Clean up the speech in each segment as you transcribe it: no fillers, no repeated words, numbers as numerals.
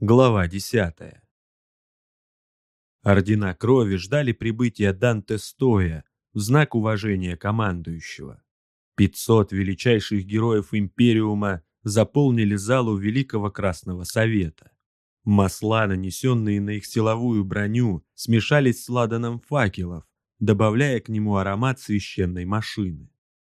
Глава 10. Ордена крови ждали прибытия Данте стоя, в знак уважения командующего. 500 величайших героев Империума заполнили залу Великого Красного Совета. Масла, нанесенные на их силовую броню, смешались с ладаном факелов, добавляя к нему аромат священной машины.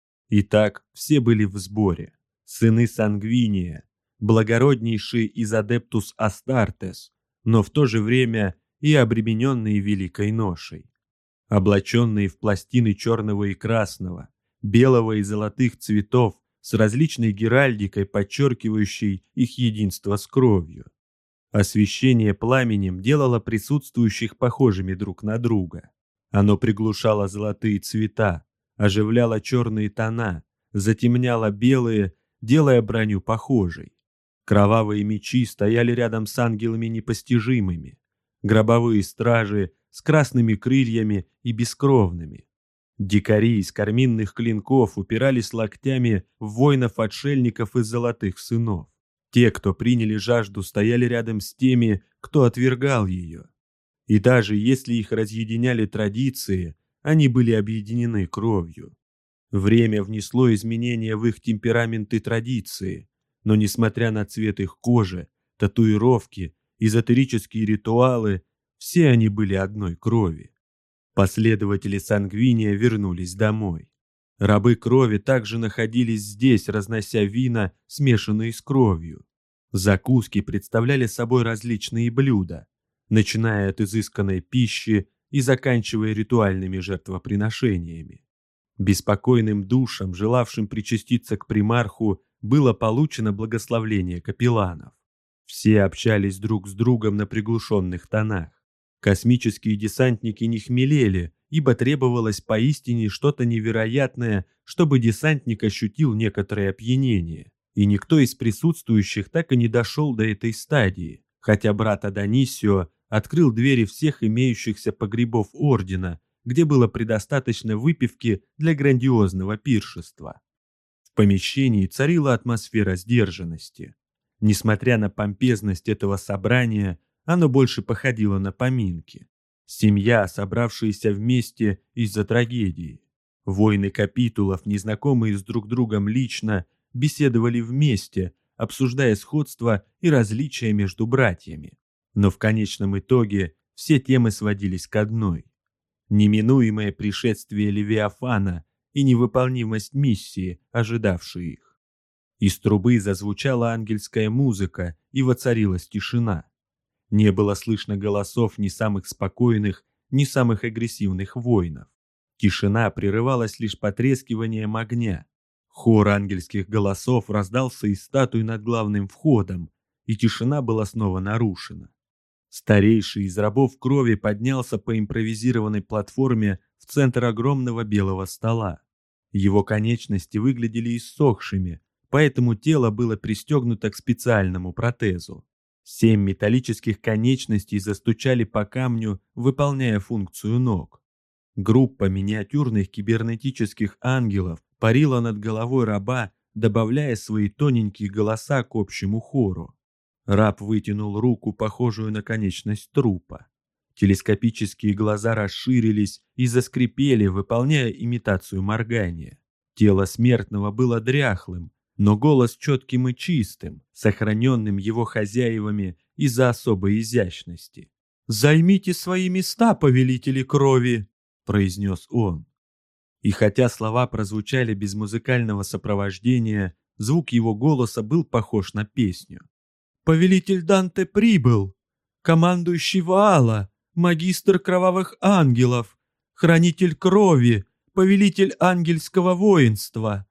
Итак, все были в сборе. Сыны Сангвиния, благороднейшие из Адептус Астартес, но в то же время и обремененные великой ношей. Облаченные в пластины черного и красного, белого и золотых цветов с различной геральдикой, подчеркивающей их единство с кровью. Освещение пламенем делало присутствующих похожими друг на друга. Оно приглушало золотые цвета, оживляло черные тона, затемняло белые, делая броню похожей. Кровавые мечи стояли рядом с ангелами непостижимыми, гробовые стражи с красными крыльями и бескровными. Дикари из карминных клинков упирались локтями в воинов-отшельников из золотых сынов. Те, кто приняли жажду, стояли рядом с теми, кто отвергал ее. И даже если их разъединяли традиции, они были объединены кровью. Время внесло изменения в их темперамент и традиции, но несмотря на цвет их кожи, татуировки, эзотерические ритуалы, все они были одной крови. Последователи Сангвиния вернулись домой. Рабы крови также находились здесь, разнося вина, смешанные с кровью. Закуски представляли собой различные блюда, начиная от изысканной пищи и заканчивая ритуальными жертвоприношениями. Беспокойным душам, желавшим причаститься к примарху, было получено благословление капелланов. Все общались друг с другом на приглушенных тонах. Космические десантники не хмелели, ибо требовалось поистине что-то невероятное, чтобы десантник ощутил некоторое опьянение. И никто из присутствующих так и не дошел до этой стадии, хотя брат Адонисио открыл двери всех имеющихся погребов Ордена, где было предостаточно выпивки для грандиозного пиршества. В помещении царила атмосфера сдержанности. Несмотря на помпезность этого собрания, оно больше походило на поминки. Семья, собравшаяся вместе из-за трагедии. Воины капитулов, незнакомые с друг другом лично, беседовали вместе, обсуждая сходства и различия между братьями. Но в конечном итоге все темы сводились к одной: неминуемое пришествие Левиафана и невыполнимость миссии, ожидавшей их. Из трубы зазвучала ангельская музыка, и воцарилась тишина. Не было слышно голосов ни самых спокойных, ни самых агрессивных воинов. Тишина прерывалась лишь потрескиванием огня. Хор ангельских голосов раздался из статуи над главным входом, и тишина была снова нарушена. Старейший из рабов крови поднялся по импровизированной платформе в центр огромного белого стола. Его конечности выглядели иссохшими, поэтому тело было пристегнуто к специальному протезу. 7 металлических конечностей застучали по камню, выполняя функцию ног. Группа миниатюрных кибернетических ангелов парила над головой раба, добавляя свои тоненькие голоса к общему хору. Раб вытянул руку, похожую на конечность трупа. Телескопические глаза расширились и заскрипели, выполняя имитацию моргания. Тело смертного было дряхлым, но голос четким и чистым, сохраненным его хозяевами из-за особой изящности. «Займите свои места, повелители крови!» – произнес он. И хотя слова прозвучали без музыкального сопровождения, звук его голоса был похож на песню. «Повелитель Данте прибыл! Командующий Ваала, магистр кровавых ангелов, хранитель крови, повелитель ангельского воинства!»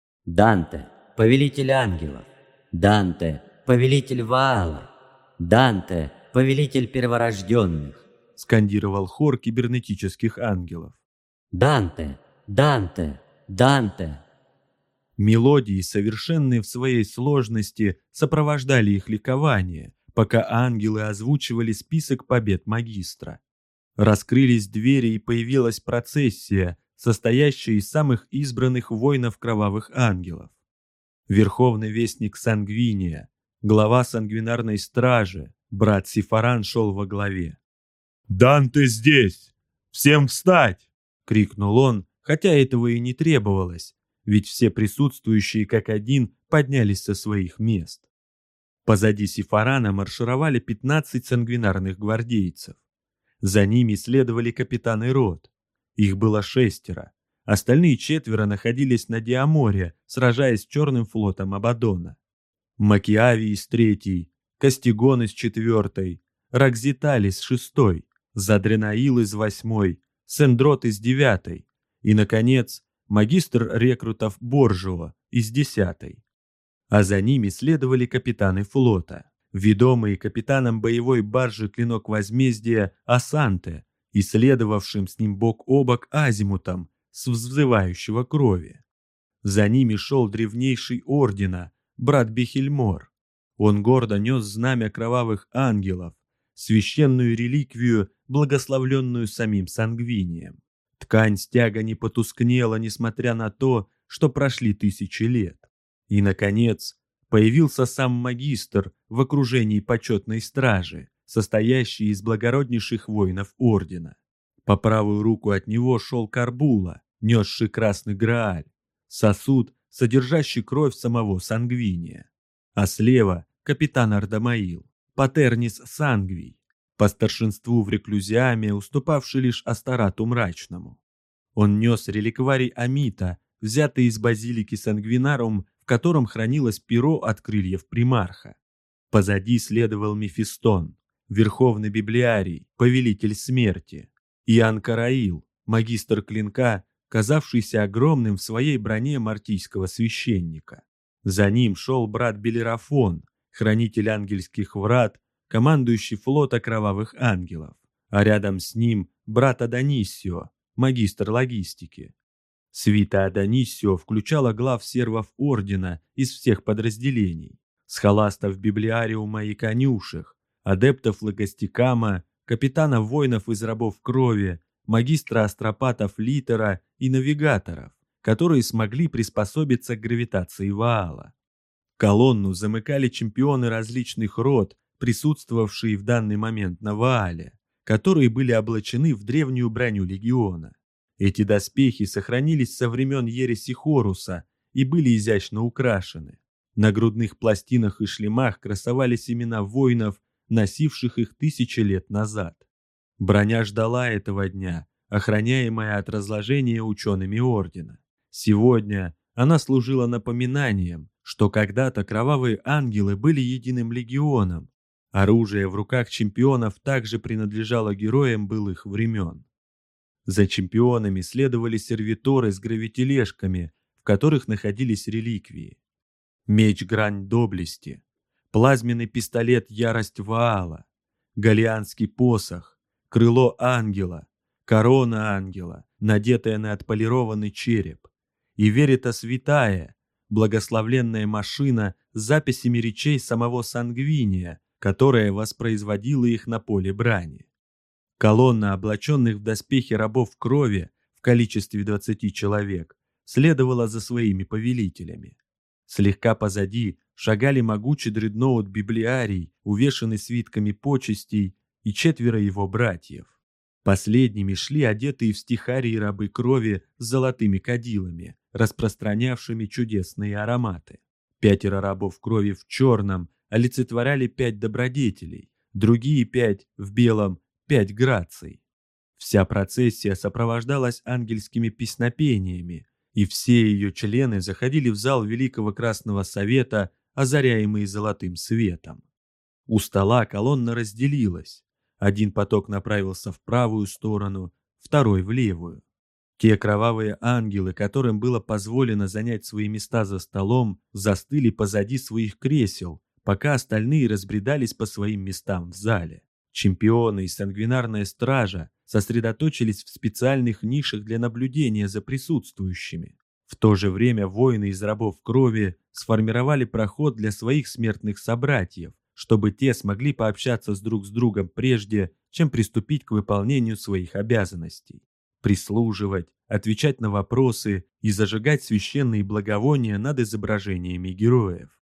Данте, повелитель ангелов, Данте, повелитель Ваала, Данте, повелитель перворожденных, скандировал хор кибернетических ангелов. Данте, Данте, Данте. Мелодии, совершенные в своей сложности, сопровождали их ликование, пока ангелы озвучивали список побед магистра. Раскрылись двери, и появилась процессия, состоящая из самых избранных воинов кровавых ангелов. Верховный вестник Сангвиния, глава сангвинарной стражи, Брат Сифаран шел во главе. «Данте здесь! Всем встать!» — крикнул он, хотя этого и не требовалось, ведь все присутствующие как один поднялись со своих мест. Позади Сифарана маршировали 15 сангвинарных гвардейцев. За ними следовали капитаны рот. Их было 6. Остальные 4 находились на Диаморе, сражаясь с Черным флотом Абаддона. Макиавий с 3, Кастигон из 4, Ракзиталь с 6, Задренаил из 8, Сендрот из 9 и, наконец, магистр рекрутов Боржио из 10. А за ними следовали капитаны флота, ведомые капитаном боевой баржи «Клинок возмездия» Асанте и следовавшим с ним бок о бок Азимутом с взывающего крови. За ними шел древнейший ордена, брат Бехельмор. Он гордо нес знамя кровавых ангелов, священную реликвию, благословленную самим Сангвинием. Ткань стяга не потускнела, несмотря на то, что прошли 1000 лет. И, наконец, появился сам магистр в окружении почетной стражи, состоящей из благороднейших воинов ордена. По правую руку от него шел Карбула, несший красный Грааль, сосуд, содержащий кровь самого Сангвиния. А слева капитан Ардамаил, Патернис Сангвий, по старшинству в реклюзиаме уступавший лишь Астарату Мрачному. Он нес реликварий Амита, взятый из базилики Сангвинарум, в котором хранилось перо от крыльев примарха. Позади следовал Мефистон, верховный библиарий, повелитель смерти, и Анкараил, магистр клинка, казавшийся огромным в своей броне мартийского священника. За ним шел брат Белерафон, хранитель ангельских врат, командующий флота кровавых ангелов, а рядом с ним брат Адонисио, магистр логистики. Свита Адонисио включала глав сервов ордена из всех подразделений, схоластов библиариума и конюшек, адептов логостикама, капитанов воинов из рабов крови, магистра астропатов Литера и навигаторов, которые смогли приспособиться к гравитации Ваала. Колонну замыкали чемпионы различных род, присутствовавшие в данный момент на Ваале, которые были облачены в древнюю броню легиона. Эти доспехи сохранились со времен ереси Хоруса и были изящно украшены. На грудных пластинах и шлемах красовались имена воинов, носивших их 1000 лет назад. Броня ждала этого дня, охраняемая от разложения учеными ордена. Сегодня она служила напоминанием, что когда-то кровавые ангелы были единым легионом. Оружие в руках чемпионов также принадлежало героям былых времен. За чемпионами следовали сервиторы с гравитележками, в которых находились реликвии. Меч Грань Доблести, плазменный пистолет Ярость Ваала, галианский посох, крыло ангела, корона ангела, надетая на отполированный череп, и Верита Святая, благословленная машина с записями речей самого Сангвиния, которая воспроизводила их на поле брани. Колонна облаченных в доспехи рабов крови в количестве 20 человек следовала за своими повелителями. Слегка позади шагали могучий дредноут Библиарий, увешанный свитками почестей, и 4 его братьев. Последними шли одетые в стихарии рабы крови с золотыми кадилами, распространявшими чудесные ароматы. 5 рабов крови в черном олицетворяли 5 добродетелей, другие 5 в белом 5 граций. Вся процессия сопровождалась ангельскими песнопениями, и все ее члены заходили в зал Великого Красного Совета, озаряемые золотым светом. У стола колонна разделилась. Один поток направился в правую сторону, второй в левую. Те кровавые ангелы, которым было позволено занять свои места за столом, застыли позади своих кресел, пока остальные разбредались по своим местам в зале. Чемпионы и сангвинарная стража сосредоточились в специальных нишах для наблюдения за присутствующими. В то же время воины из рабов крови сформировали проход для своих смертных собратьев, чтобы те смогли пообщаться друг с другом прежде, чем приступить к выполнению своих обязанностей. Прислуживать, отвечать на вопросы и зажигать священные благовония над изображениями героев.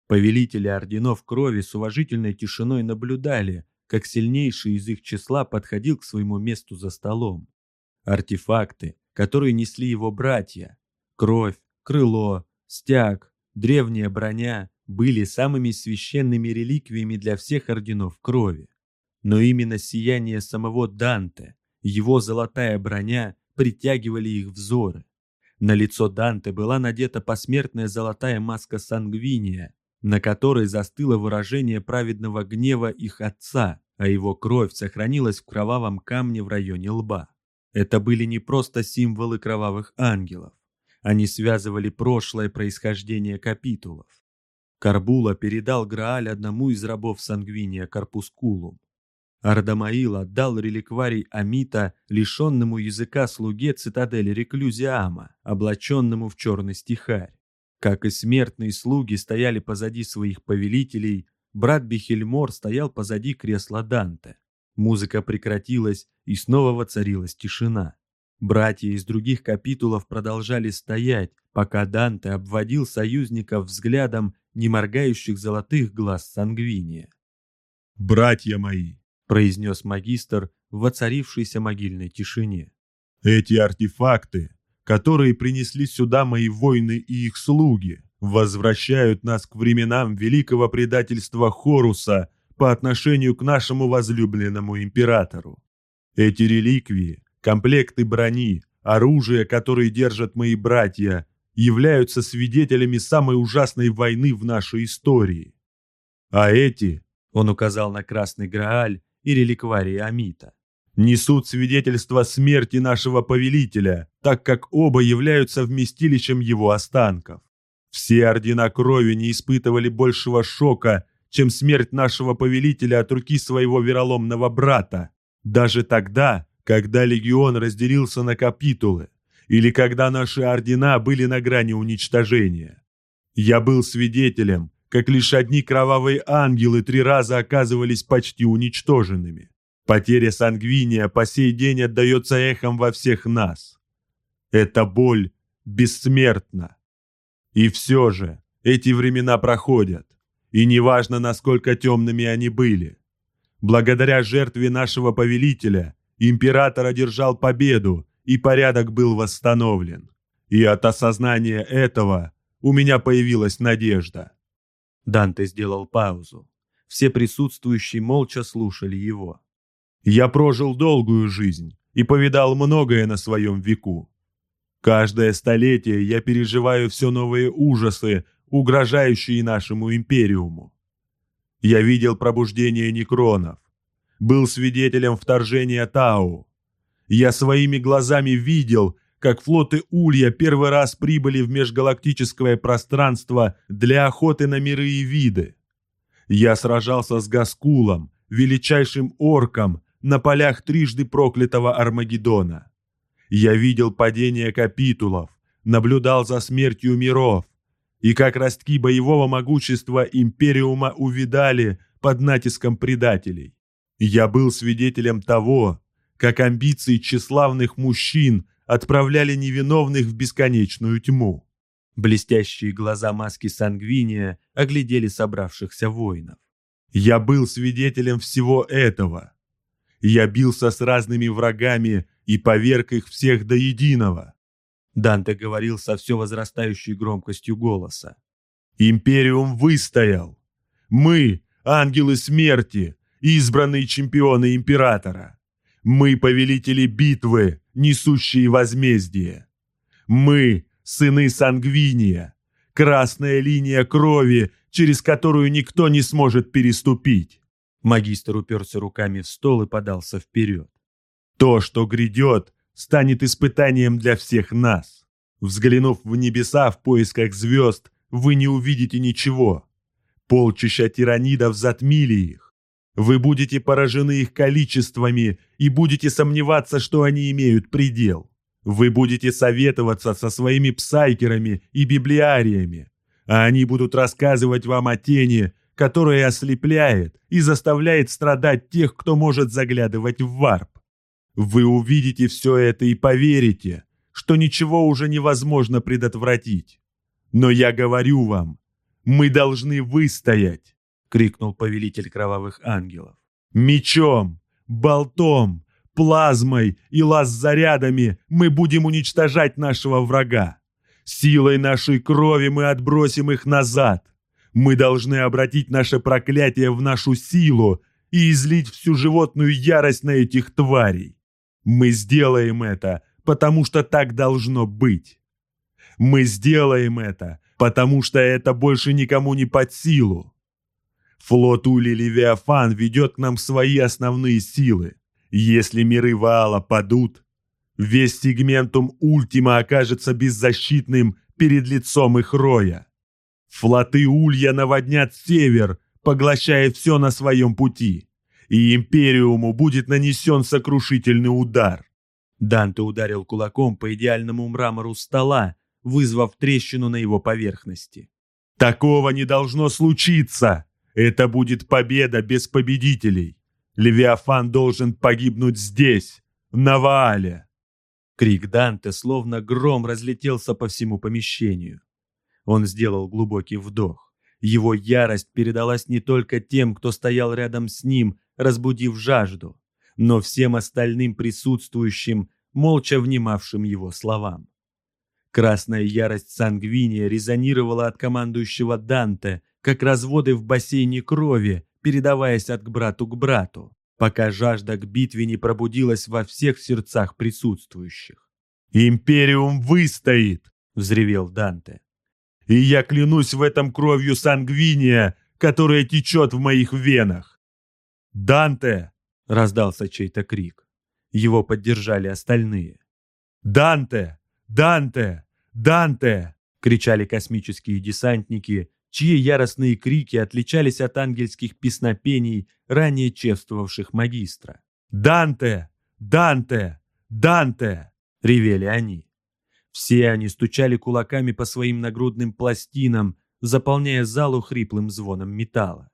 Повелители орденов крови с уважительной тишиной наблюдали, как сильнейший из их числа подходил к своему месту за столом. Артефакты, которые несли его братья, кровь, крыло, стяг, древняя броня, были самыми священными реликвиями для всех орденов крови. Но именно сияние самого Данте, его золотая броня притягивали их взоры. На лицо Данте была надета посмертная золотая маска Сангвиния, на которой застыло выражение праведного гнева их отца, а его кровь сохранилась в кровавом камне в районе лба. Это были не просто символы кровавых ангелов. Они связывали прошлое происхождение капитулов. Карбула передал Грааль одному из рабов Сангвиния Корпускулум. Ардамаил отдал реликварий Амита лишенному языка слуге цитадели Реклюзиама, облаченному в черный стихарь. Как и смертные слуги стояли позади своих повелителей, брат Бихельмор стоял позади кресла Данте. Музыка прекратилась, и снова воцарилась тишина. Братья из других капитулов продолжали стоять, пока Данте обводил союзников взглядом неморгающих золотых глаз Сангвиния. «Братья мои!» — произнес магистр в воцарившейся могильной тишине. «Эти артефакты, которые принесли сюда мои воины и их слуги, возвращают нас к временам великого предательства Хоруса по отношению к нашему возлюбленному императору. Эти реликвии, комплекты брони, оружие, которые держат мои братья, являются свидетелями самой ужасной войны в нашей истории. А эти, он указал на Красный Грааль и реликварий Амита, несут свидетельство смерти нашего повелителя, так как оба являются вместилищем его останков. Все ордена крови не испытывали большего шока, чем смерть нашего повелителя от руки своего вероломного брата, даже тогда, когда легион разделился на капитулы, или когда наши ордена были на грани уничтожения. Я был свидетелем, как лишь одни кровавые ангелы 3 раза оказывались почти уничтоженными. Потеря Сангвиния по сей день отдается эхом во всех нас. Эта боль бессмертна. И все же эти времена проходят, и неважно, насколько темными они были. Благодаря жертве нашего повелителя император одержал победу, и порядок был восстановлен. И от осознания этого у меня появилась надежда». Данте сделал паузу. Все присутствующие молча слушали его. «Я прожил долгую жизнь и повидал многое на своем веку. Каждое столетие я переживаю все новые ужасы, угрожающие нашему империуму. Я видел пробуждение некронов, был свидетелем вторжения Тау. Я своими глазами видел, как флоты Улья первый раз прибыли в межгалактическое пространство для охоты на миры и виды. Я сражался с Гаскулом, величайшим орком, на полях трижды проклятого Армагеддона. Я видел падение капитулов, наблюдал за смертью миров, и как ростки боевого могущества Империума увядали под натиском предателей. Я был свидетелем того, как амбиции тщеславных мужчин отправляли невиновных в бесконечную тьму. Блестящие глаза маски Сангвиния оглядели собравшихся воинов. Я был свидетелем всего этого. Я бился с разными врагами и поверг их всех до единого. Данте говорил со все возрастающей громкостью голоса. Империум выстоял. Мы, ангелы смерти, избранные чемпионы императора. Мы, повелители битвы, несущие возмездие. Мы, сыны Сангвиния, красная линия крови, через которую никто не сможет переступить. Магистр уперся руками в стол и подался вперед. То, что грядет, станет испытанием для всех нас. Взглянув в небеса в поисках звезд, вы не увидите ничего. Полчища тиранидов затмили их. Вы будете поражены их количествами и будете сомневаться, что они имеют предел. Вы будете советоваться со своими псайкерами и библиариями, а они будут рассказывать вам о тени, которая ослепляет и заставляет страдать тех, кто может заглядывать в варп. Вы увидите все это и поверите, что ничего уже невозможно предотвратить. Но я говорю вам, Мы должны выстоять!» — крикнул повелитель кровавых ангелов. «Мечом, болтом, плазмой и лаз-зарядами мы будем уничтожать нашего врага. Силой нашей крови мы отбросим их назад. Мы должны обратить наше проклятие в нашу силу и излить всю животную ярость на этих тварей. Мы сделаем это, потому что так должно быть. Мы сделаем это, потому что это больше никому не под силу. Флот Ули-Левиафан ведет к нам свои основные силы. Если миры Ваала падут, весь сегментум Ультима окажется беззащитным перед лицом их роя. Флоты Улья наводнят север, поглощая все на своем пути, и Империуму будет нанесен сокрушительный удар». Данте ударил кулаком по идеальному мрамору стола, вызвав трещину на его поверхности. «Такого не должно случиться! Это будет победа без победителей! Левиафан должен погибнуть здесь, на Ваале!» Крик Данте, словно гром, разлетелся по всему помещению. Он сделал глубокий вдох. Его ярость передалась не только тем, кто стоял рядом с ним, разбудив жажду, но всем остальным присутствующим, молча внимавшим его словам. Красная ярость Сангвиния резонировала от командующего Данте, как разводы в бассейне крови, передаваясь от брату к брату, пока жажда к битве не пробудилась во всех сердцах присутствующих. «Империум выстоит!» — взревел Данте. «И я клянусь в этом кровью Сангвиния, которая течет в моих венах!» «Данте!» — раздался чей-то крик. Его поддержали остальные. «Данте! Данте! Данте!» — кричали космические десантники, чьи яростные крики отличались от ангельских песнопений, ранее чествовавших магистра. «Данте! Данте! Данте!» — ревели они. Все они стучали кулаками по своим нагрудным пластинам, заполняя залу хриплым звоном металла.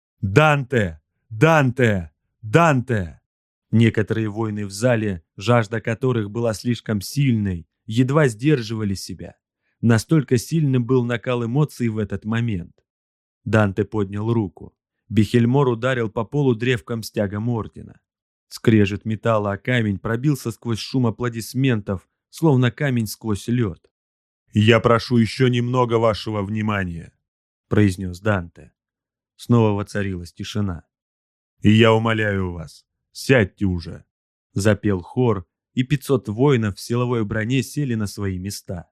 «Данте! Данте! Данте!» Некоторые воины в зале, жажда которых была слишком сильной, едва сдерживали себя. Настолько сильным был накал эмоций в этот момент. Данте поднял руку. Бихельмор ударил по полу древком стягом ордена. Скрежет металла о камень пробился сквозь шум аплодисментов, словно камень сквозь лед. «Я прошу еще немного вашего внимания», — произнес Данте. Снова воцарилась тишина. «И я умоляю вас, сядьте уже», — запел хор, и 500 воинов в силовой броне сели на свои места.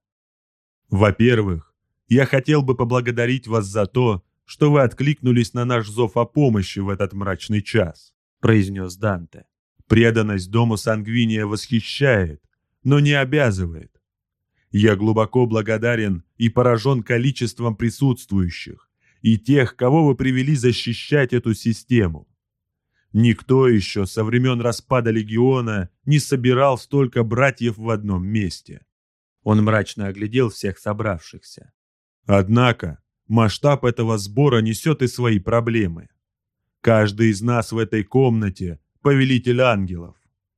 «Во-первых, я хотел бы поблагодарить вас за то, что вы откликнулись на наш зов о помощи в этот мрачный час», — произнес Данте. «Преданность дому Сангвиния восхищает, но не обязывает. Я глубоко благодарен и поражен количеством присутствующих и тех, кого вы привели защищать эту систему. Никто еще со времен распада Легиона не собирал столько братьев в одном месте». Он мрачно оглядел всех собравшихся. «Однако масштаб этого сбора несет и свои проблемы. Каждый из нас в этой комнате — повелитель ангелов.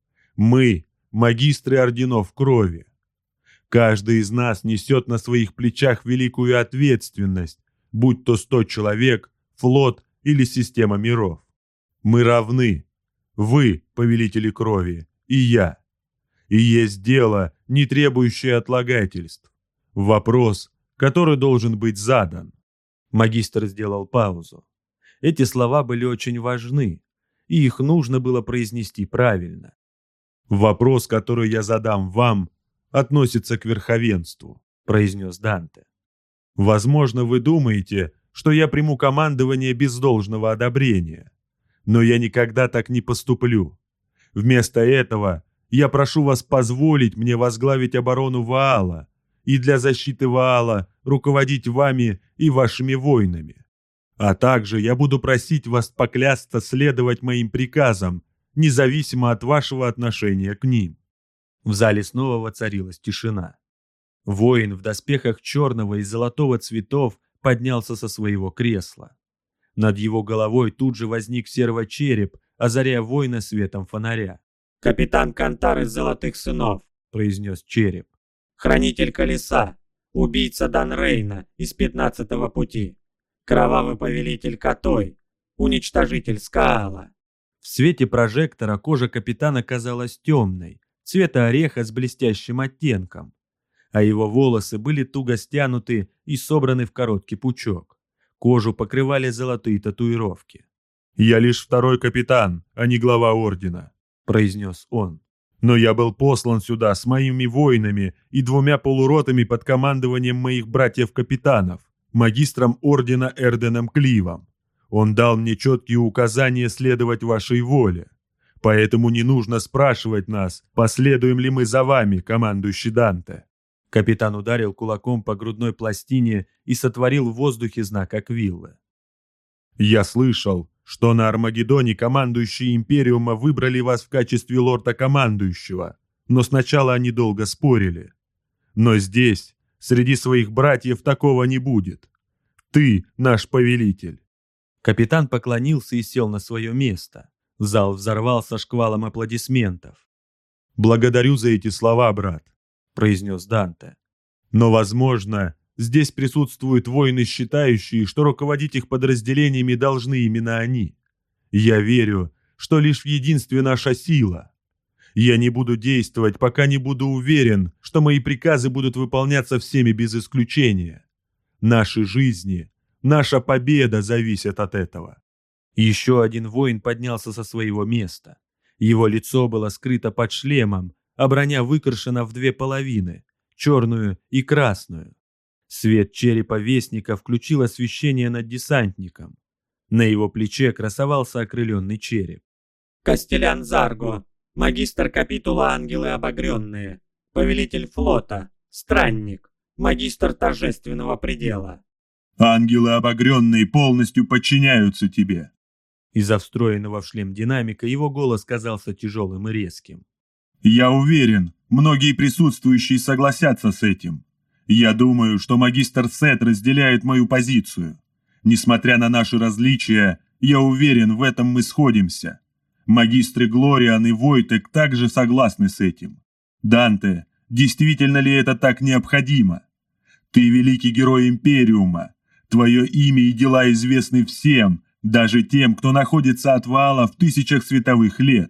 Мы — магистры орденов крови. Каждый из нас несет на своих плечах великую ответственность, будь то 100 человек, флот или система миров. Мы равны. Вы — повелители крови, и я. И есть дело, не требующее отлагательств. Вопрос, который должен быть задан». Магистр сделал паузу. Эти слова были очень важны, и их нужно было произнести правильно. «Вопрос, который я задам вам, относится к верховенству», — произнес Данте. «Возможно, вы думаете, что я приму командование без должного одобрения. Но я никогда так не поступлю. Вместо этого я прошу вас позволить мне возглавить оборону Ваала и для защиты Ваала руководить вами и вашими воинами. А также я буду просить вас поклясться следовать моим приказам, независимо от вашего отношения к ним». В зале снова воцарилась тишина. Воин в доспехах черного и золотого цветов поднялся со своего кресла. Над его головой тут же возник сервочереп, озаряя воина светом фонаря. «Капитан Кантар из Золотых Сынов», — произнес череп. «Хранитель Колеса, убийца Данрейна из 15-го пути, Кровавый повелитель Катой, уничтожитель Скаала. В свете прожектора кожа капитана казалась темной, цвета ореха с блестящим оттенком, а его волосы были туго стянуты и собраны в короткий пучок. Кожу покрывали золотые татуировки. «Я лишь второй капитан, а не глава ордена», — произнес он. «Но я был послан сюда с моими воинами и 2 полуротами под командованием моих братьев-капитанов, магистром ордена Эрденом Кливом. Он дал мне четкие указания следовать вашей воле. Поэтому не нужно спрашивать нас, последуем ли мы за вами, командующий Данте». Капитан ударил кулаком по грудной пластине и сотворил в воздухе знак Аквиллы. «Я слышал, что на Армагеддоне командующие Империума выбрали вас в качестве лорда-командующего, но сначала они долго спорили. Но здесь, среди своих братьев, такого не будет. Ты наш повелитель». Капитан поклонился и сел на свое место. Зал взорвался шквалом аплодисментов. «Благодарю за эти слова, брат», — произнес Данте. «Но, возможно, здесь присутствуют воины, считающие, что руководить их подразделениями должны именно они. Я верю, что лишь в единстве наша сила. Я не буду действовать, пока не буду уверен, что мои приказы будут выполняться всеми без исключения. Наши жизни, наша победа зависят от этого». Еще один воин поднялся со своего места. Его лицо было скрыто под шлемом, а броня выкрашена в 2 половины – черную и красную. Свет черепа Вестника включил освещение над десантником. На его плече красовался окрыленный череп. Кастелян Зарго, магистр капитула Ангелы Обогренные, повелитель флота, странник, магистр торжественного предела. «Ангелы Обогренные полностью подчиняются тебе». Из-за встроенного в шлем динамика его голос казался тяжелым и резким. «Я уверен, многие присутствующие согласятся с этим. Я думаю, что магистр Сет разделяет мою позицию. Несмотря на наши различия, я уверен, в этом мы сходимся. Магистры Глориан и Войтек также согласны с этим. Данте, действительно ли это так необходимо? Ты великий герой Империума. Твое имя и дела известны всем, даже тем, кто находится от Ваала в тысячах световых лет».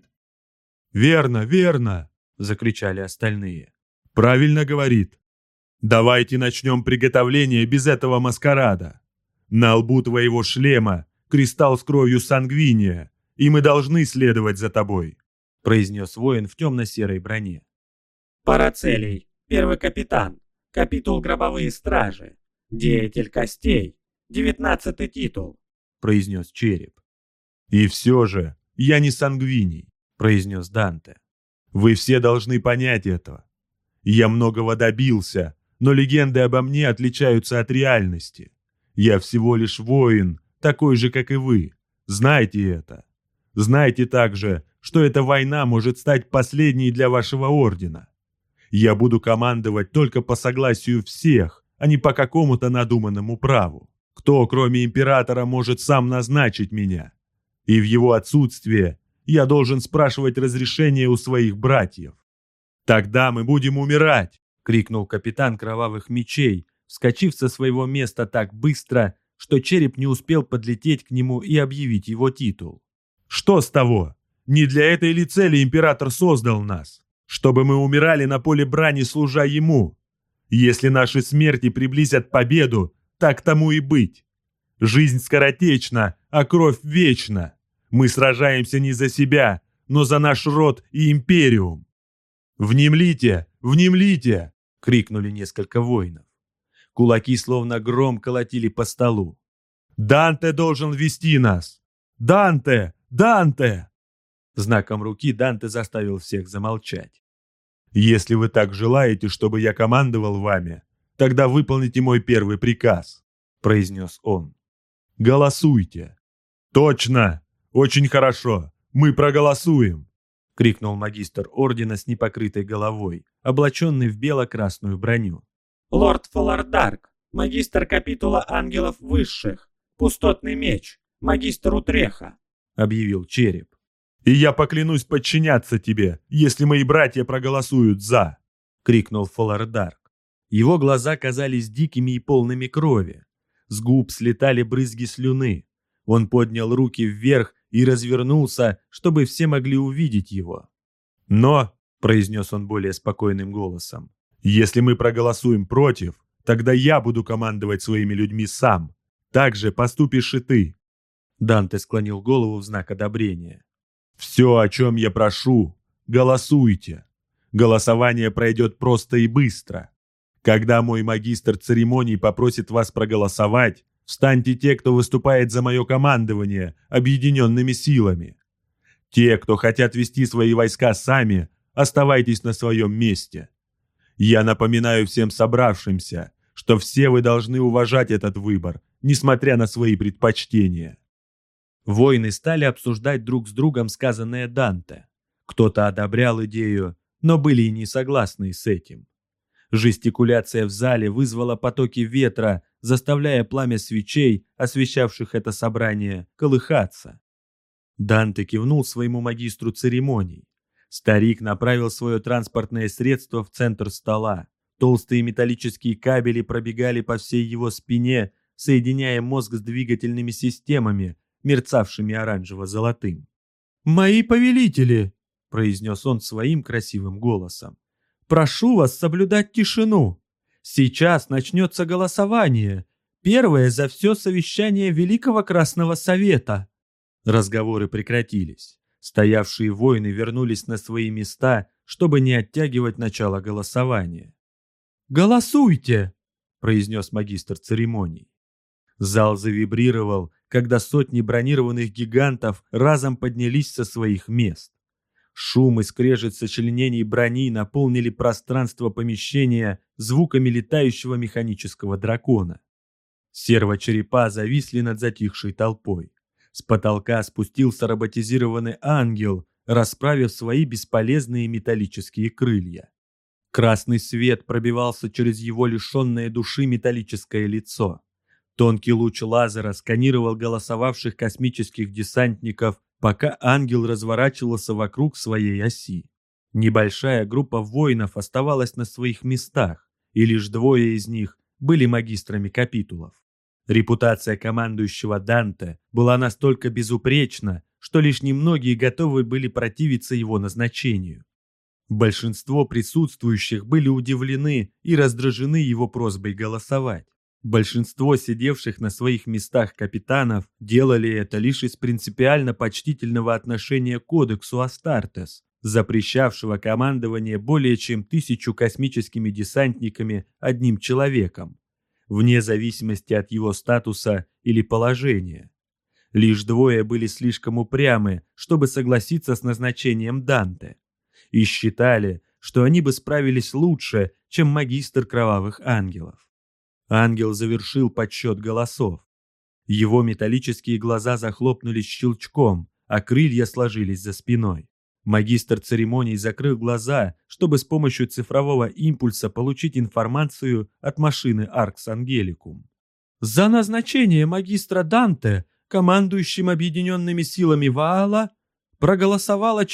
«Верно, верно!» — закричали остальные. «Правильно говорит. Давайте начнем приготовление без этого маскарада. На лбу твоего шлема кристалл с кровью Сангвиния, и мы должны следовать за тобой», — произнес воин в темно-серой броне. Парацелий, первый капитан, капитул Гробовые Стражи, деятель костей, 19-й титул», — произнес череп. «И все же я не Сангвиний», — произнес Данте. «Вы все должны понять это. Я многого добился, но легенды обо мне отличаются от реальности. Я всего лишь воин, такой же, как и вы. Знайте это. Знайте также, что эта война может стать последней для вашего ордена. Я буду командовать только по согласию всех, а не по какому-то надуманному праву. Кто, кроме императора, может сам назначить меня? И в его отсутствие я должен спрашивать разрешение у своих братьев. Тогда мы будем умирать!» — крикнул капитан Кровавых Мечей, вскочив со своего места так быстро, что череп не успел подлететь к нему и объявить его титул. «Что с того? Не для этой ли цели император создал нас? Чтобы мы умирали на поле брани, служа ему? Если наши смерти приблизят победу, так тому и быть. Жизнь скоротечна, а кровь вечна. Мы сражаемся не за себя, но за наш род и империум». «Внемлите! Внемлите!» — крикнули несколько воинов. Кулаки словно гром колотили по столу. «Данте должен вести нас! Данте! Данте!» Знаком руки Данте заставил всех замолчать. «Если вы так желаете, чтобы я командовал вами, тогда выполните мой первый приказ», — произнес он. «Голосуйте». «Точно! Очень хорошо! Мы проголосуем!» — крикнул магистр ордена с непокрытой головой, облаченный в бело-красную броню. «Лорд Фолардарк, магистр капитула Ангелов Высших, пустотный меч, магистр Утреха», — объявил череп. «И я поклянусь подчиняться тебе, если мои братья проголосуют «за», — крикнул Фолардарк. Его глаза казались дикими и полными крови. С губ слетали брызги слюны. Он поднял руки вверх и развернулся, чтобы все могли увидеть его. «Но», — произнес он более спокойным голосом, «если мы проголосуем против, тогда я буду командовать своими людьми сам. Так же поступишь и ты». Данте склонил голову в знак одобрения. «Все, о чем я прошу, голосуйте. Голосование пройдет просто и быстро. Когда мой магистр церемоний попросит вас проголосовать, встаньте те, кто выступает за мое командование объединенными силами. Те, кто хотят вести свои войска сами, оставайтесь на своем месте. Я напоминаю всем собравшимся, что все вы должны уважать этот выбор, несмотря на свои предпочтения». Воины стали обсуждать друг с другом сказанное Данте. Кто-то одобрял идею, но были и не согласны с этим. Жестикуляция в зале вызвала потоки ветра, заставляя пламя свечей, освещавших это собрание, колыхаться. Данте кивнул своему магистру церемоний. Старик направил свое транспортное средство в центр стола. Толстые металлические кабели пробегали по всей его спине, соединяя мозг с двигательными системами, мерцавшими оранжево-золотым. «Мои повелители!» — произнес он своим красивым голосом. «Прошу вас соблюдать тишину. Сейчас начнется голосование. Первое за все совещание Великого Красного Совета». Разговоры прекратились. Стоявшие воины вернулись на свои места, чтобы не оттягивать начало голосования. «Голосуйте!» — произнес магистр церемоний. Зал завибрировал, когда сотни бронированных гигантов разом поднялись со своих мест. Шум и скрежет сочленений брони наполнили пространство помещения звуками летающего механического дракона. Сервочерепа зависли над затихшей толпой. С потолка спустился роботизированный ангел, расправив свои бесполезные металлические крылья. Красный свет пробивался через его лишенное души металлическое лицо. Тонкий луч лазера сканировал голосовавших космических десантников, пока ангел разворачивался вокруг своей оси. Небольшая группа воинов оставалась на своих местах, и лишь двое из них были магистрами капитулов. Репутация командующего Данте была настолько безупречна, что лишь немногие готовы были противиться его назначению. Большинство присутствующих были удивлены и раздражены его просьбой голосовать. Большинство сидевших на своих местах капитанов делали это лишь из принципиально почтительного отношения к кодексу Астартес, запрещавшего командование более чем 1000 космическими десантниками одним человеком, вне зависимости от его статуса или положения. Лишь двое были слишком упрямы, чтобы согласиться с назначением Данте, и считали, что они бы справились лучше, чем магистр кровавых ангелов. Ангел завершил подсчет голосов. Его металлические глаза захлопнулись щелчком, а крылья сложились за спиной. Магистр церемоний закрыл глаза, чтобы с помощью цифрового импульса получить информацию от машины Аркс Ангеликум. «За назначение магистра Данте, командующим объединенными силами Ваала, проголосовало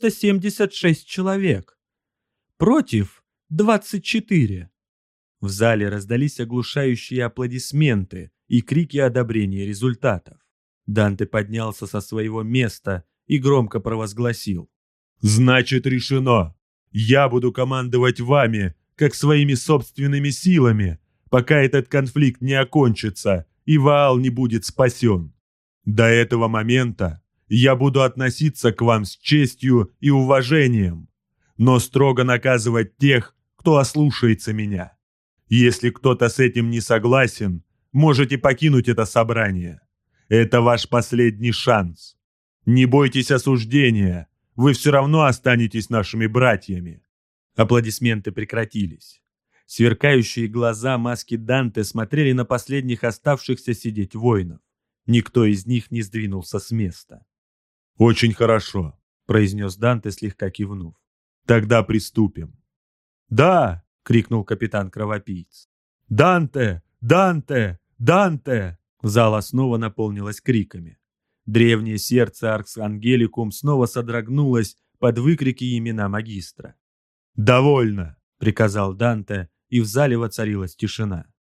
476 человек. Против — 24. В зале раздались оглушающие аплодисменты и крики одобрения результатов. Данте поднялся со своего места и громко провозгласил: «Значит, решено. Я буду командовать вами, как своими собственными силами, пока этот конфликт не окончится и Ваал не будет спасен. До этого момента я буду относиться к вам с честью и уважением, но строго наказывать тех, кто ослушается меня. Если кто-то с этим не согласен, можете покинуть это собрание. Это ваш последний шанс. Не бойтесь осуждения, вы все равно останетесь нашими братьями». Аплодисменты прекратились. Сверкающие глаза маски Данте смотрели на последних оставшихся сидеть воинов. Никто из них не сдвинулся с места. «Очень хорошо», — произнес Данте, слегка кивнув. «Тогда приступим». «Да!» — крикнул капитан-кровопийц. «Данте! Данте! Данте!» Зала снова наполнилась криками. Древнее сердце Аркс Ангеликум снова содрогнулось под выкрики имена магистра. «Довольно!» — приказал Данте, и в зале воцарилась тишина.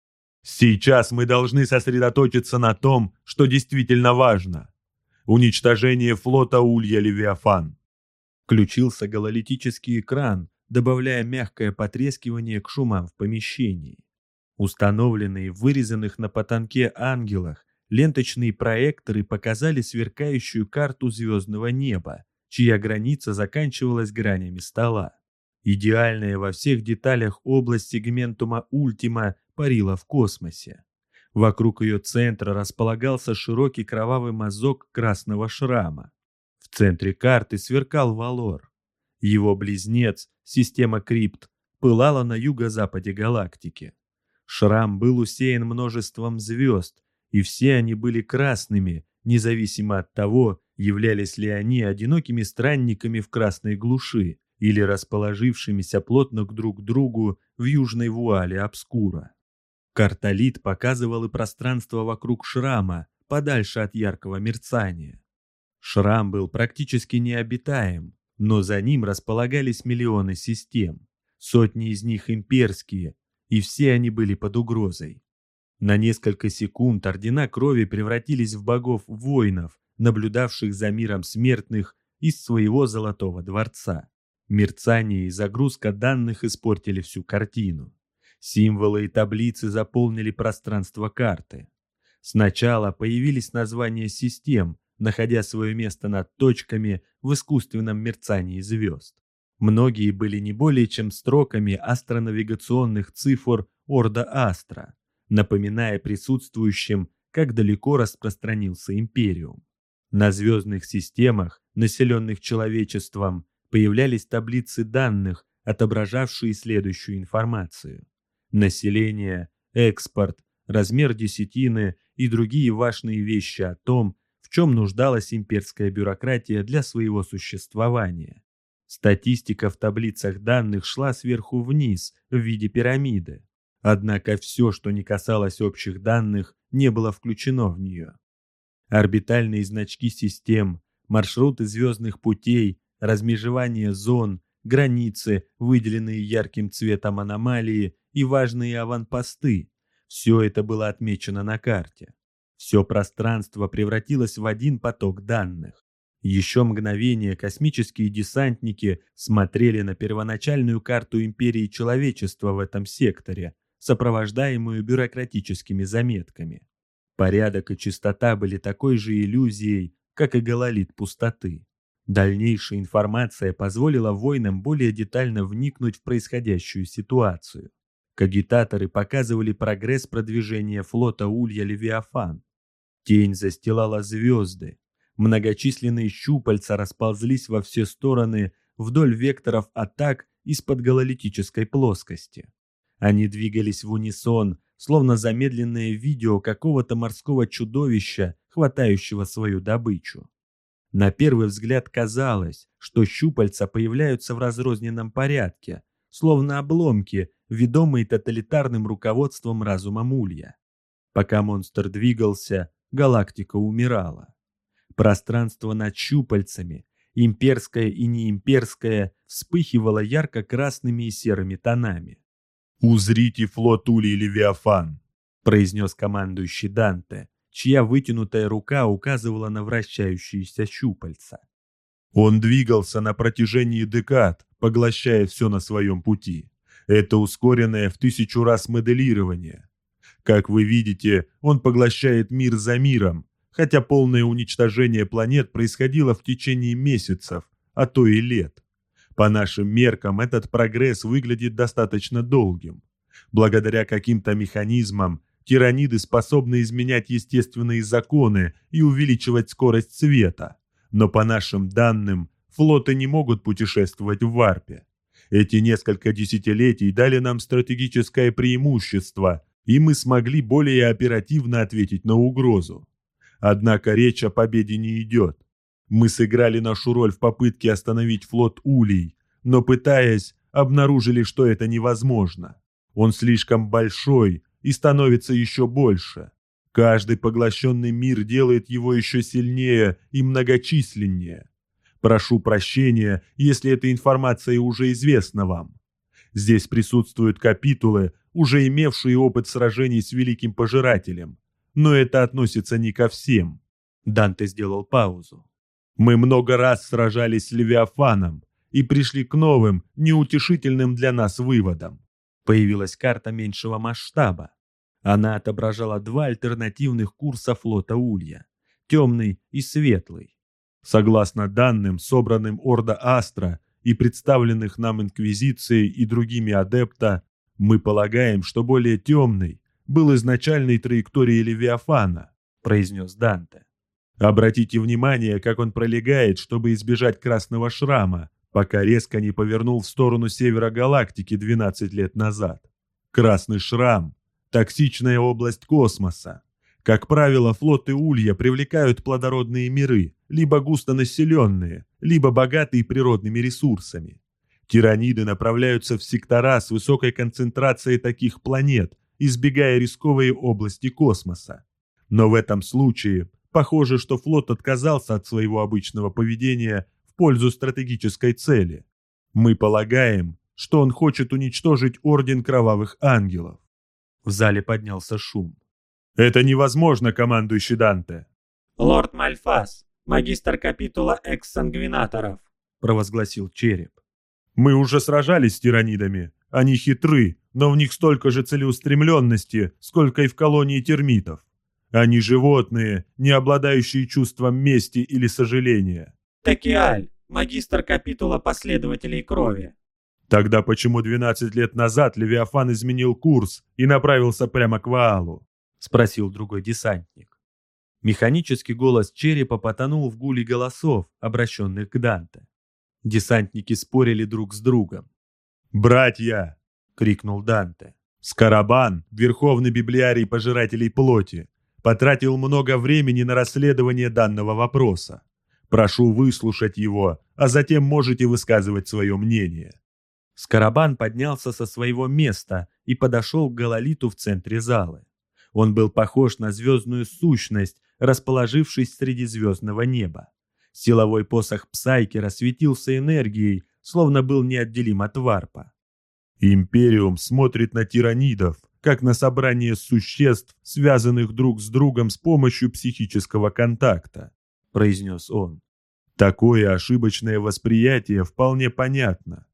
Сейчас мы должны сосредоточиться на том, что действительно важно. Уничтожение флота Улья-Левиафан. Включился гололитический экран, добавляя мягкое потрескивание к шумам в помещении. Установленные в вырезанных на потолке ангелах ленточные проекторы показали сверкающую карту звездного неба, чья граница заканчивалась гранями стола. Идеальная во всех деталях область сегментума Ультима парила в космосе. Вокруг ее центра располагался широкий кровавый мазок красного шрама. В центре карты сверкал Валор. Его близнец, система Крипт, пылала на юго-западе галактики. Шрам был усеян множеством звезд, и все они были красными, независимо от того, являлись ли они одинокими странниками в красной глуши или расположившимися плотно друг к другу в южной вуале обскура. Карталит показывал и пространство вокруг шрама, подальше от яркого мерцания. Шрам был практически необитаем, но за ним располагались миллионы систем, сотни из них имперские, и все они были под угрозой. На несколько секунд ордена крови превратились в богов-воинов, наблюдавших за миром смертных из своего золотого дворца. Мерцание и загрузка данных испортили всю картину. Символы и таблицы заполнили пространство карты. Сначала появились названия систем, находя свое место над точками в искусственном мерцании звезд. Многие были не более чем строками астронавигационных цифр Орда Астра, напоминая присутствующим, как далеко распространился Империум. На звездных системах, населенных человечеством, появлялись таблицы данных, отображавшие следующую информацию: население, экспорт, размер десятины и другие важные вещи о том, в чем нуждалась имперская бюрократия для своего существования. Статистика в таблицах данных шла сверху вниз в виде пирамиды. Однако все, что не касалось общих данных, не было включено в нее. Орбитальные значки систем, маршруты звездных путей, размежевание зон, границы, выделенные ярким цветом аномалии и важные аванпосты – все это было отмечено на карте. Все пространство превратилось в один поток данных. Еще мгновение космические десантники смотрели на первоначальную карту империи человечества в этом секторе, сопровождаемую бюрократическими заметками. Порядок и чистота были такой же иллюзией, как и гололит пустоты. Дальнейшая информация позволила воинам более детально вникнуть в происходящую ситуацию. Кагитаторы показывали прогресс продвижения флота Улья-Левиафан. Тень застилала звезды. Многочисленные щупальца расползлись во все стороны вдоль векторов атак из-под гололитической плоскости. Они двигались в унисон, словно замедленное видео какого-то морского чудовища, хватающего свою добычу. На первый взгляд казалось, что щупальца появляются в разрозненном порядке, словно обломки, ведомые тоталитарным руководством разума Улья. Пока монстр двигался, галактика умирала. Пространство над щупальцами, имперское и неимперское, вспыхивало ярко-красными и серыми тонами. «Узрите флот Улей-Левиафан», — произнес командующий Данте, чья вытянутая рука указывала на вращающиеся щупальца. Он двигался на протяжении декад, поглощая все на своем пути. Это ускоренное в 1000 раз моделирование. Как вы видите, он поглощает мир за миром, хотя полное уничтожение планет происходило в течение месяцев, а то и лет. По нашим меркам этот прогресс выглядит достаточно долгим. Благодаря каким-то механизмам тираниды способны изменять естественные законы и увеличивать скорость света, но по нашим данным флоты не могут путешествовать в варпе. Эти несколько десятилетий дали нам стратегическое преимущество, и мы смогли более оперативно ответить на угрозу. Однако речь о победе не идет. Мы сыграли нашу роль в попытке остановить флот Улей, но, пытаясь, обнаружили, что это невозможно. Он слишком большой и становится еще больше. Каждый поглощенный мир делает его еще сильнее и многочисленнее. Прошу прощения, если эта информация уже известна вам. Здесь присутствуют капитулы, уже имевшие опыт сражений с Великим Пожирателем, но это относится не ко всем. Данте сделал паузу. Мы много раз сражались с Левиафаном и пришли к новым, неутешительным для нас выводам. Появилась карта меньшего масштаба. Она отображала два альтернативных курса флота Улья – темный и светлый. Согласно данным, собранным Ордо Астра и представленных нам Инквизицией и другими адепта, мы полагаем, что более темный был изначальной траекторией Левиафана, произнес Данте. Обратите внимание, как он пролегает, чтобы избежать красного шрама, пока резко не повернул в сторону севера галактики 12 лет назад. Красный шрам – токсичная область космоса. Как правило, флоты Улья привлекают плодородные миры, либо густонаселенные, либо богатые природными ресурсами. Тираниды направляются в сектора с высокой концентрацией таких планет, избегая рисковые области космоса. Но в этом случае похоже, что флот отказался от своего обычного поведения в пользу стратегической цели. Мы полагаем, что он хочет уничтожить Орден Кровавых Ангелов. В зале поднялся шум. «Это невозможно, командующий Данте!» «Лорд Мальфас, магистр капитула экс-сангвинаторов», провозгласил Череп. «Мы уже сражались с тиранидами. Они хитры, но в них столько же целеустремленности, сколько и в колонии термитов. Они животные, не обладающие чувством мести или сожаления». «Текиаль, магистр капитула последователей крови». «Тогда почему 12 лет назад Левиафан изменил курс и направился прямо к Ваалу?» — спросил другой десантник. Механический голос Черепа потонул в гуле голосов, обращенных к Данте. Десантники спорили друг с другом. «Братья!» — крикнул Данте. «Скарабан, верховный библиарий пожирателей плоти, потратил много времени на расследование данного вопроса. Прошу выслушать его, а затем можете высказывать свое мнение». Скарабан поднялся со своего места и подошел к Гололиту в центре залы. Он был похож на звездную сущность, расположившись среди звездного неба. Силовой посох Псайкера светился энергией, словно был неотделим от варпа. «Империум смотрит на тиранидов, как на собрание существ, связанных друг с другом с помощью психического контакта», — произнес он. «Такое ошибочное восприятие вполне понятно.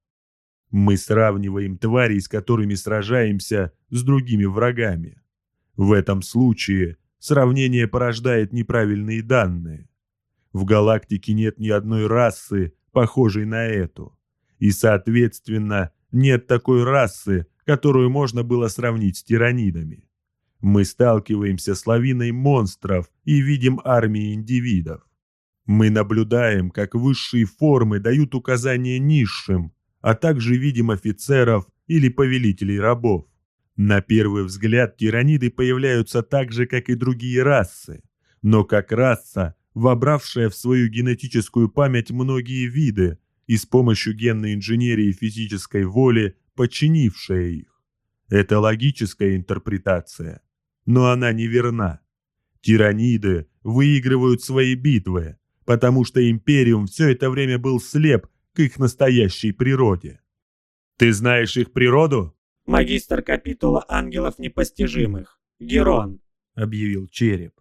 Мы сравниваем тварей, с которыми сражаемся, с другими врагами. В этом случае сравнение порождает неправильные данные. В галактике нет ни одной расы, похожей на эту. И, соответственно, нет такой расы, которую можно было сравнить с тиранидами. Мы сталкиваемся с лавиной монстров и видим армии индивидов. Мы наблюдаем, как высшие формы дают указания низшим, а также видим офицеров или повелителей рабов. На первый взгляд тираниды появляются так же, как и другие расы, но как раса, вобравшая в свою генетическую память многие виды и с помощью генной инженерии и физической воли подчинившая их. Это логическая интерпретация, но она неверна. Тираниды выигрывают свои битвы, потому что Империум все это время был слеп к их настоящей природе. Ты знаешь их природу? «Магистр капитула ангелов непостижимых, Герон», — объявил Череп.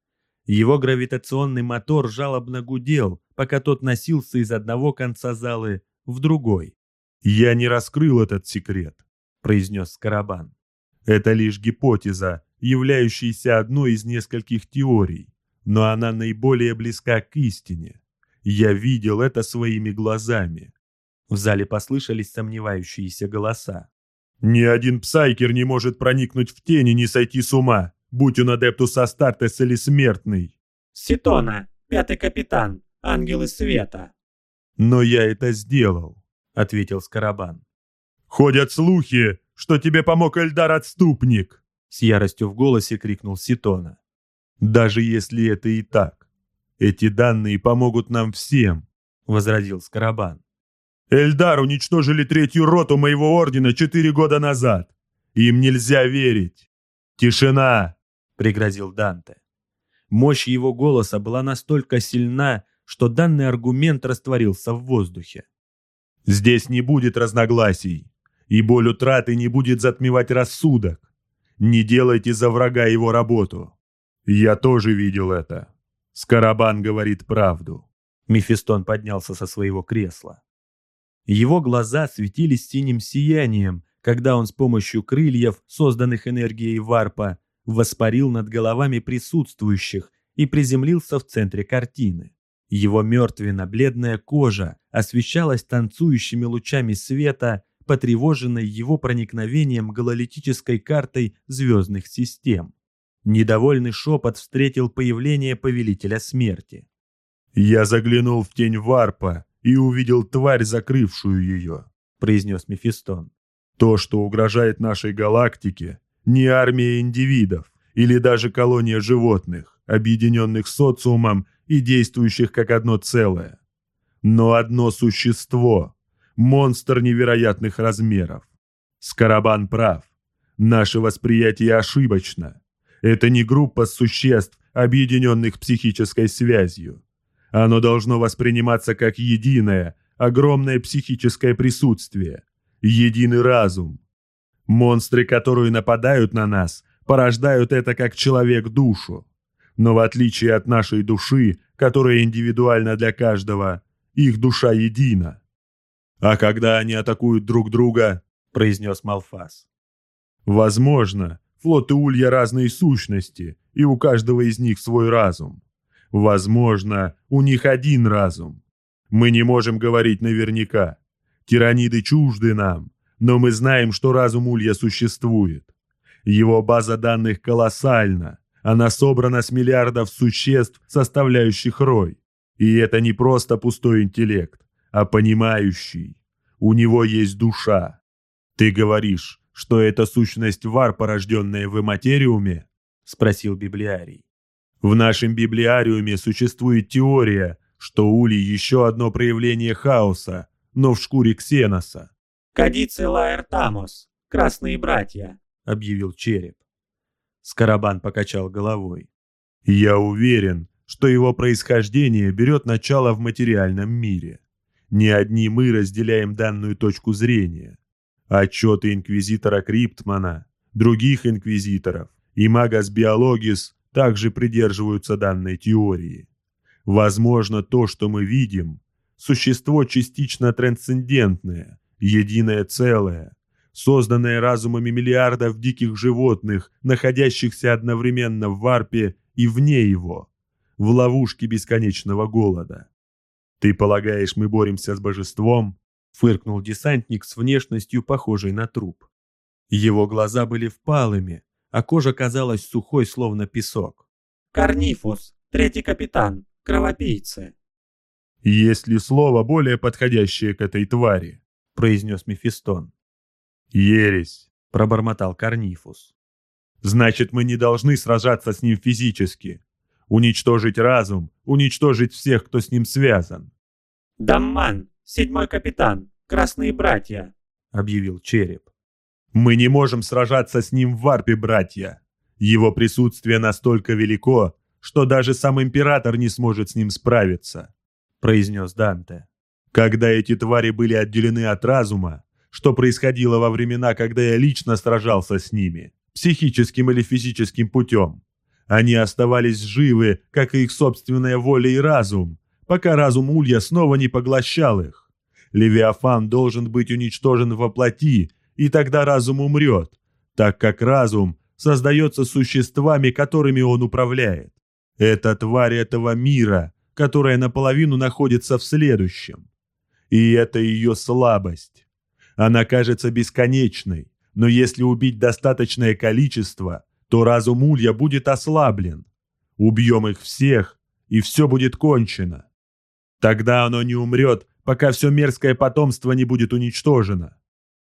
Его гравитационный мотор жалобно гудел, пока тот носился из одного конца залы в другой. «Я не раскрыл этот секрет», — произнес Скарабан. «Это лишь гипотеза, являющаяся одной из нескольких теорий, но она наиболее близка к истине. Я видел это своими глазами». В зале послышались сомневающиеся голоса. «Ни один псайкер не может проникнуть в тень и не сойти с ума, будь он адептус Астартес или смертный». «Ситона, пятый капитан, ангелы света». «Но я это сделал», — ответил Скарабан. «Ходят слухи, что тебе помог Эльдар-отступник», — с яростью в голосе крикнул Ситона. «Даже если это и так, эти данные помогут нам всем», — возразил Скарабан. «Эльдар уничтожили третью роту моего ордена 4 года назад. Им нельзя верить. Тишина!» — пригрозил Данте. Мощь его голоса была настолько сильна, что данный аргумент растворился в воздухе. «Здесь не будет разногласий. и боль утраты не будет затмевать рассудок. Не делайте за врага его работу. Я тоже видел это. Скарабан говорит правду». Мефистон поднялся со своего кресла. Его глаза светились синим сиянием, когда он с помощью крыльев, созданных энергией варпа, воспарил над головами присутствующих и приземлился в центре картины. Его мертвенно-бледная кожа освещалась танцующими лучами света, потревоженной его проникновением гололитической картой звездных систем. Недовольный шепот встретил появление Повелителя Смерти. «Я заглянул в тень варпа и увидел тварь, закрывшую ее», — произнес Мефистон. «То, что угрожает нашей галактике, не армия индивидов или даже колония животных, объединенных социумом и действующих как одно целое, но одно существо, монстр невероятных размеров. Скарабан прав. Наше восприятие ошибочно. Это не группа существ, объединенных психической связью. Оно должно восприниматься как единое, огромное психическое присутствие, единый разум. Монстры, которые нападают на нас, порождают это как человек душу. Но в отличие от нашей души, которая индивидуальна для каждого, их душа едина. «А когда они атакуют друг друга», — произнес Малфас. «Возможно, флоты Улья разные сущности, и у каждого из них свой разум. Возможно, у них один разум. Мы не можем говорить наверняка. Тираниды чужды нам, но мы знаем, что разум Улья существует. Его база данных колоссальна. Она собрана с миллиардов существ, составляющих рой. И это не просто пустой интеллект, а понимающий. У него есть душа. Ты говоришь, что это сущность вар, порожденная в иматериуме?» — спросил библиарий. «В нашем библиариуме существует теория, что Улей еще одно проявление хаоса, но в шкуре Ксеноса». «Кадици Лаэртамос, красные братья», — объявил череп. Скарабан покачал головой. «Я уверен, что его происхождение берет начало в материальном мире. Не одни мы разделяем данную точку зрения. Отчеты инквизитора Криптмана, других инквизиторов и Магас Биологис также придерживаются данной теории. Возможно, то, что мы видим, существо частично трансцендентное, единое целое, созданное разумами миллиардов диких животных, находящихся одновременно в варпе и вне его, в ловушке бесконечного голода. «Ты полагаешь, мы боремся с божеством?» — фыркнул десантник с внешностью, похожей на труп. Его глаза были впалыми, а кожа казалась сухой, словно песок. «Корнифус, третий капитан, кровопийцы». «Есть ли слово, более подходящее к этой твари?» — произнес Мефистон. «Ересь», — пробормотал Корнифус. «Значит, мы не должны сражаться с ним физически. Уничтожить разум, уничтожить всех, кто с ним связан». «Дамман, седьмой капитан, красные братья», — объявил череп. «Мы не можем сражаться с ним в варпе, братья. Его присутствие настолько велико, что даже сам император не сможет с ним справиться», — произнес Данте. «Когда эти твари были отделены от разума, что происходило во времена, когда я лично сражался с ними, психическим или физическим путем, они оставались живы, как и их собственная воля и разум, пока разум Улья снова не поглощал их. Левиафан должен быть уничтожен во плоти, и тогда разум умрет, так как разум создается существами, которыми он управляет. Это тварь этого мира, которая наполовину находится в следующем. И это ее слабость. Она кажется бесконечной, но если убить достаточное количество, то разум Улья будет ослаблен. Убьем их всех, и все будет кончено. Тогда оно не умрет, пока все мерзкое потомство не будет уничтожено».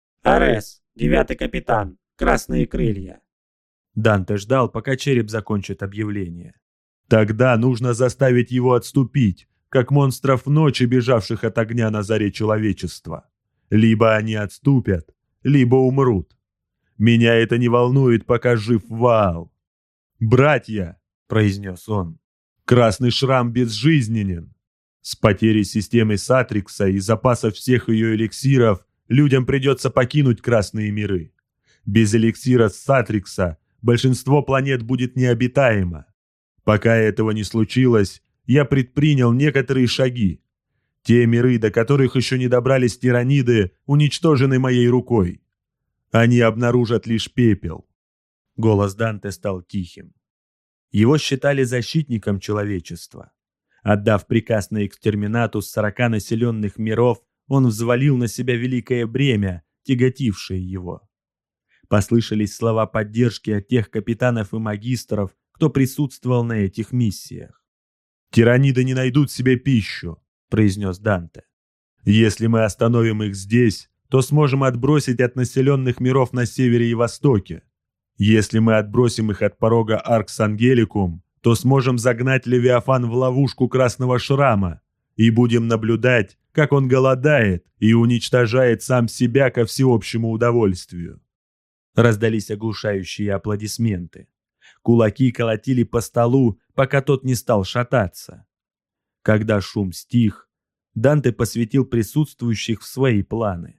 «Арес, девятый капитан, красные крылья». Данте ждал, пока череп закончит объявление. «Тогда нужно заставить его отступить, как монстров ночи, бежавших от огня на заре человечества. Либо они отступят, либо умрут. Меня это не волнует, пока жив Ваал. «Братья», — произнес он, — «красный шрам безжизненен. С потерей системы Сатрикса и запасов всех ее эликсиров людям придется покинуть Красные миры. Без эликсира Сатрикса большинство планет будет необитаемо. Пока этого не случилось, я предпринял некоторые шаги. Те миры, до которых еще не добрались тираниды, уничтожены моей рукой. Они обнаружат лишь пепел. Голос Данте стал тихим. Его считали защитником человечества. Отдав приказ на экстерминатус 40 населенных миров, он взвалил на себя великое бремя, тяготившее его. Послышались слова поддержки от тех капитанов и магистров, кто присутствовал на этих миссиях. «Тираниды не найдут себе пищу», — произнес Данте. «Если мы остановим их здесь, то сможем отбросить от населенных миров на севере и востоке. Если мы отбросим их от порога Аркс Ангеликум, то сможем загнать Левиафан в ловушку Красного Шрама и будем наблюдать, как он голодает и уничтожает сам себя ко всеобщему удовольствию». Раздались оглушающие аплодисменты. Кулаки колотили по столу, пока тот не стал шататься. Когда шум стих, Данте посвятил присутствующих в свои планы.